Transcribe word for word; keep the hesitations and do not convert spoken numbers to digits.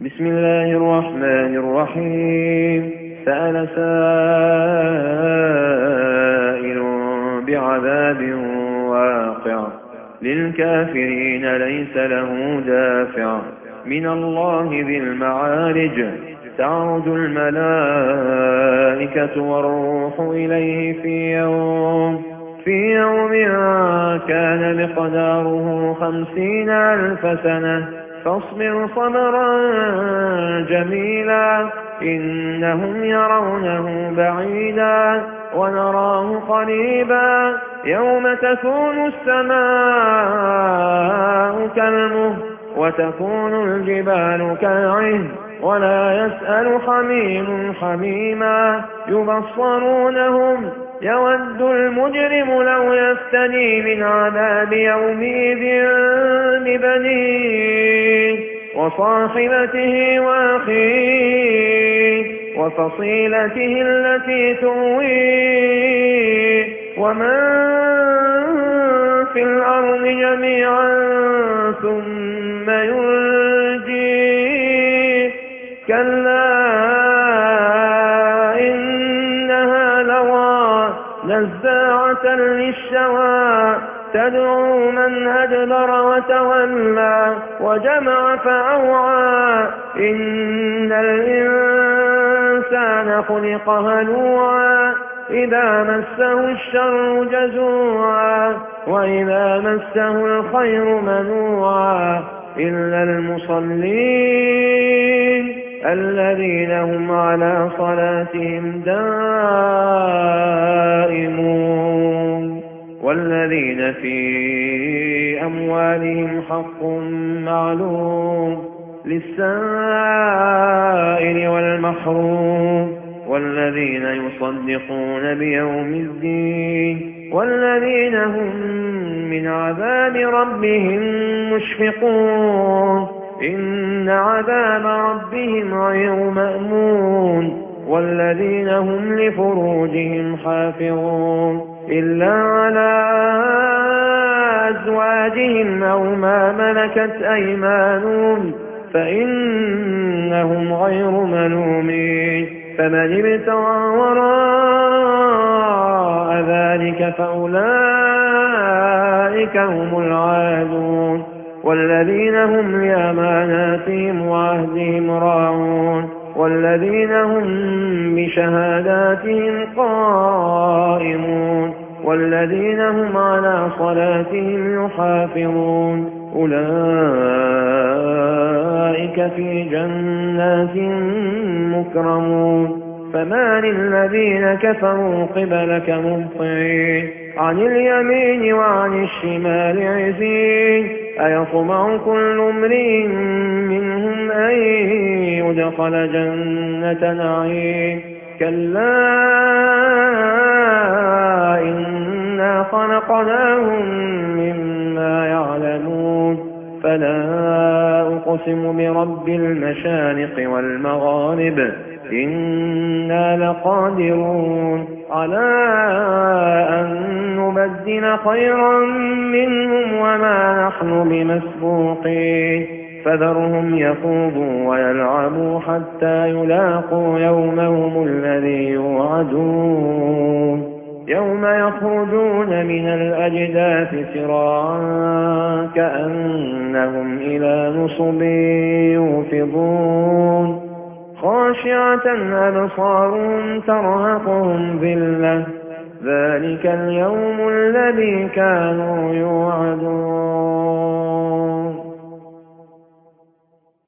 بسم الله الرحمن الرحيم. سأل سائل بعذاب واقع للكافرين ليس له دافع من الله ذي المعارج. تعرج الملائكة والروح إليه في يوم في يوم كان مقداره خمسين ألف سنة فاصبر صبرا جميلا إنهم يرونه بعيدا ونراه قريبا يوم تكون السماء كالمهل وتكون الجبال كالعهن ولا يسأل حميم حميما يبصرونهم يود المجرم لو يفتدي من عذاب يومئذ ببنيه وصاحبته وأخيه وفصيلته التي تؤويه ومن في الأرض جميعا ثم ينجيه كلا إنها لظى نزاعة للشوى تدعو من أدبر وتولى وجمع فأوعى إن الإنسان خلق هلوعا إذا مسه الشر جزوعا وإذا مسه الخير منوعا إلا المصلين الذين هم على صلاتهم دائمون والذين في أموالهم حق معلوم للسائل والمحروم والذين يصدقون بيوم الدين والذين هم من عذاب ربهم مشفقون إن عذاب ربهم غير مأمون والذين هم لفروجهم حافظون إلا على أزواجهم أو ما ملكت أيمانهم فإنهم غير ملومين فمن ابتغى وراء ذلك فأولئك هم العادون والذين هم لأماناتهم وعهدهم راعون والذين هم بشهاداتهم قائمون والذين هم على صلاتهم يحافظون أولئك في جنات مكرمون فما للذين كفروا قبلك مهطعين عن اليمين وعن الشمال عزين أيطمع كل امرئ منهم أن يدخل جنة نعيم كلا إنا خلقناهم مما يعلمون فلا أقسم برب المشارق والمغارب إنا لقادرون على أن نبدل خيرا منهم وما نحن بمسبوقين فذرهم يخوضوا ويلعبوا حتى يلاقوا يومهم الذي يوعدون يوم يخرجون من الأجداث سراعا كأنهم إلى نصب يوفضون خاشعة أبصارهم ترهقهم ذلة ذلك اليوم الذي كانوا يوعدون